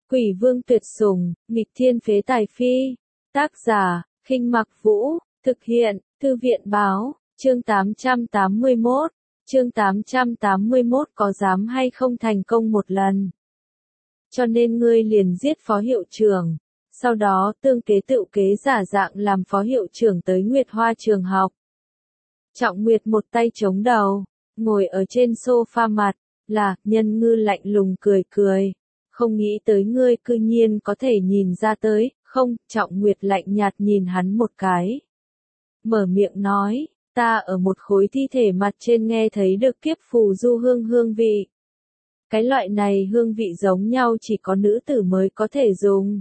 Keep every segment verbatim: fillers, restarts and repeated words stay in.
Quỷ vương tuyệt sủng, nghịch thiên phế tài phi. Tác giả, Khinh Mặc Vũ, thực hiện, Thư viện báo, chương tám trăm tám mươi mốt, chương tám trăm tám mươi mốt có dám hay không thành công một lần. Cho nên ngươi liền giết phó hiệu trưởng, sau đó tương kế tựu kế giả dạng làm phó hiệu trưởng tới Nguyệt Hoa trường học. Trọng Nguyệt một tay chống đầu, ngồi ở trên sofa mặt, là, Nhân Ngư lạnh lùng cười cười. Không nghĩ tới ngươi cư nhiên có thể nhìn ra tới, không, Trọng Nguyệt lạnh nhạt nhìn hắn một cái. Mở miệng nói, ta ở một khối thi thể mặt trên nghe thấy được kiếp phù du hương hương vị. Cái loại này hương vị giống nhau chỉ có nữ tử mới có thể dùng.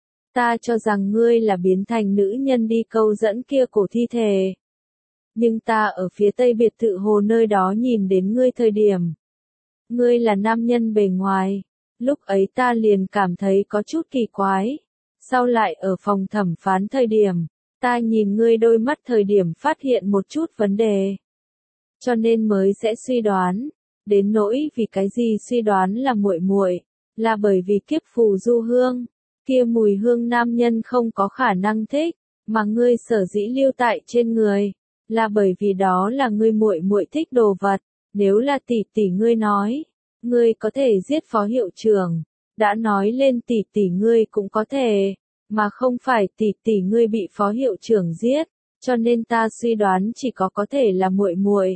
Ta cho rằng ngươi là biến thành nữ nhân đi câu dẫn kia cổ thi thể. Nhưng ta ở phía tây biệt thự hồ nơi đó nhìn đến ngươi thời điểm. Ngươi là nam nhân bề ngoài. Lúc ấy ta liền cảm thấy có chút kỳ quái. Sau lại ở phòng thẩm phán thời điểm, ta nhìn ngươi đôi mắt thời điểm phát hiện một chút vấn đề. Cho nên mới sẽ suy đoán. Đến nỗi vì cái gì suy đoán là muội muội, là bởi vì kiếp phù du hương, kia mùi hương nam nhân không có khả năng thích, mà ngươi sở dĩ lưu tại trên người, là bởi vì đó là ngươi muội muội thích đồ vật. Nếu là tỷ tỷ ngươi nói, ngươi có thể giết phó hiệu trưởng, đã nói lên tỷ tỷ ngươi cũng có thể, mà không phải tỷ tỷ ngươi bị phó hiệu trưởng giết, cho nên ta suy đoán chỉ có có thể là muội muội.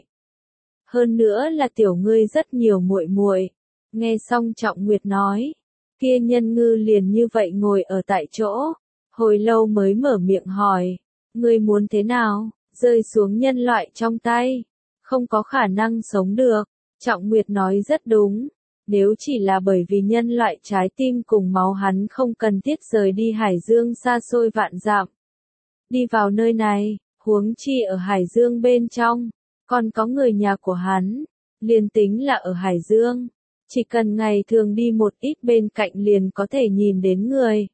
Hơn nữa là tiểu ngươi rất nhiều muội muội. Nghe xong Trọng Nguyệt nói, kia Nhân Ngư liền như vậy ngồi ở tại chỗ, hồi lâu mới mở miệng hỏi, ngươi muốn thế nào, rơi xuống nhân loại trong tay, không có khả năng sống được. Trọng Nguyệt nói rất đúng, nếu chỉ là bởi vì nhân loại trái tim cùng máu hắn không cần thiết rời đi Hải Dương xa xôi vạn dặm. Đi vào nơi này, huống chi ở Hải Dương bên trong, còn có người nhà của hắn, liền tính là ở Hải Dương, chỉ cần ngày thường đi một ít bên cạnh liền có thể nhìn đến người.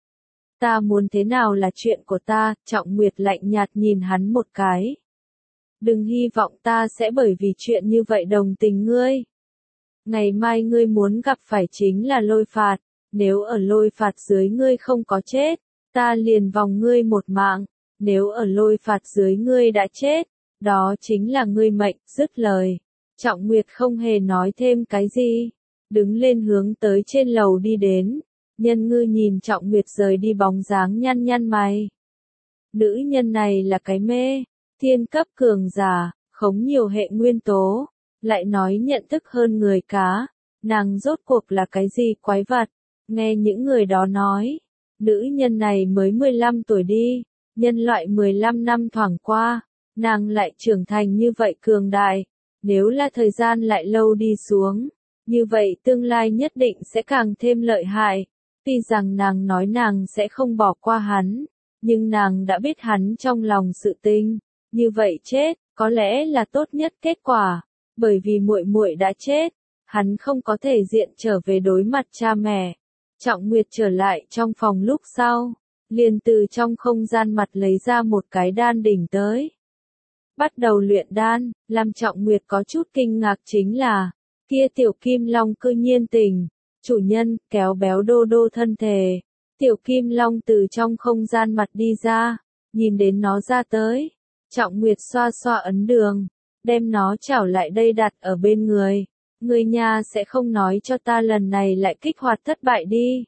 Ta muốn thế nào là chuyện của ta, Trọng Nguyệt lạnh nhạt nhìn hắn một cái. Đừng hy vọng ta sẽ bởi vì chuyện như vậy đồng tình ngươi. Ngày mai ngươi muốn gặp phải chính là lôi phạt, nếu ở lôi phạt dưới ngươi không có chết, ta liền vòng ngươi một mạng, nếu ở lôi phạt dưới ngươi đã chết, đó chính là ngươi mệnh. Dứt lời, Trọng Nguyệt không hề nói thêm cái gì, đứng lên hướng tới trên lầu đi đến. Nhân Ngư nhìn Trọng Nguyệt rời đi bóng dáng nhăn nhăn mày. Nữ nhân này là cái mê, thiên cấp cường giả, khống nhiều hệ nguyên tố, lại nói nhận thức hơn người cá, nàng rốt cuộc là cái gì quái vật. Nghe những người đó nói, nữ nhân này mới mười lăm tuổi đi, nhân loại mười lăm năm thoảng qua, nàng lại trưởng thành như vậy cường đại, nếu là thời gian lại lâu đi xuống, như vậy tương lai nhất định sẽ càng thêm lợi hại. Tuy rằng nàng nói nàng sẽ không bỏ qua hắn, nhưng nàng đã biết hắn trong lòng sự tình, như vậy chết, có lẽ là tốt nhất kết quả, bởi vì muội muội đã chết, hắn không có thể diện trở về đối mặt cha mẹ. Trọng Nguyệt trở lại trong phòng lúc sau, liền từ trong không gian mặt lấy ra một cái đan đỉnh tới. Bắt đầu luyện đan, làm Trọng Nguyệt có chút kinh ngạc chính là, kia tiểu kim long cư nhiên tỉnh, chủ nhân, kéo béo đô đô thân thể. Tiểu kim long từ trong không gian mặt đi ra, nhìn đến nó ra tới. Trọng Nguyệt xoa xoa ấn đường, đem nó chảo lại đây đặt ở bên người. Người nhà sẽ không nói cho ta lần này lại kích hoạt thất bại đi.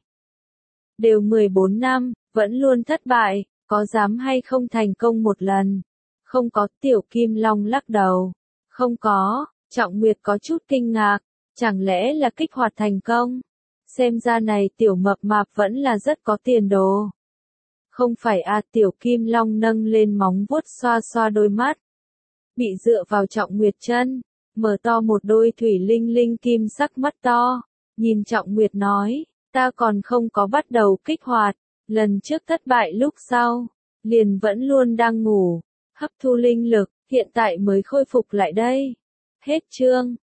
Đều mười bốn năm, vẫn luôn thất bại, có dám hay không thành công một lần? Không có, tiểu kim long lắc đầu. Không có, Trọng Nguyệt có chút kinh ngạc, chẳng lẽ là kích hoạt thành công? Xem ra này tiểu mập mạp vẫn là rất có tiền đồ. Không phải à, tiểu kim long nâng lên móng vuốt xoa xoa đôi mắt. Bị dựa vào Trọng Nguyệt chân, mở to một đôi thủy linh linh kim sắc mắt to, nhìn Trọng Nguyệt nói, ta còn không có bắt đầu kích hoạt, lần trước thất bại lúc sau, liền vẫn luôn đang ngủ, hấp thu linh lực, hiện tại mới khôi phục lại đây. Hết chương.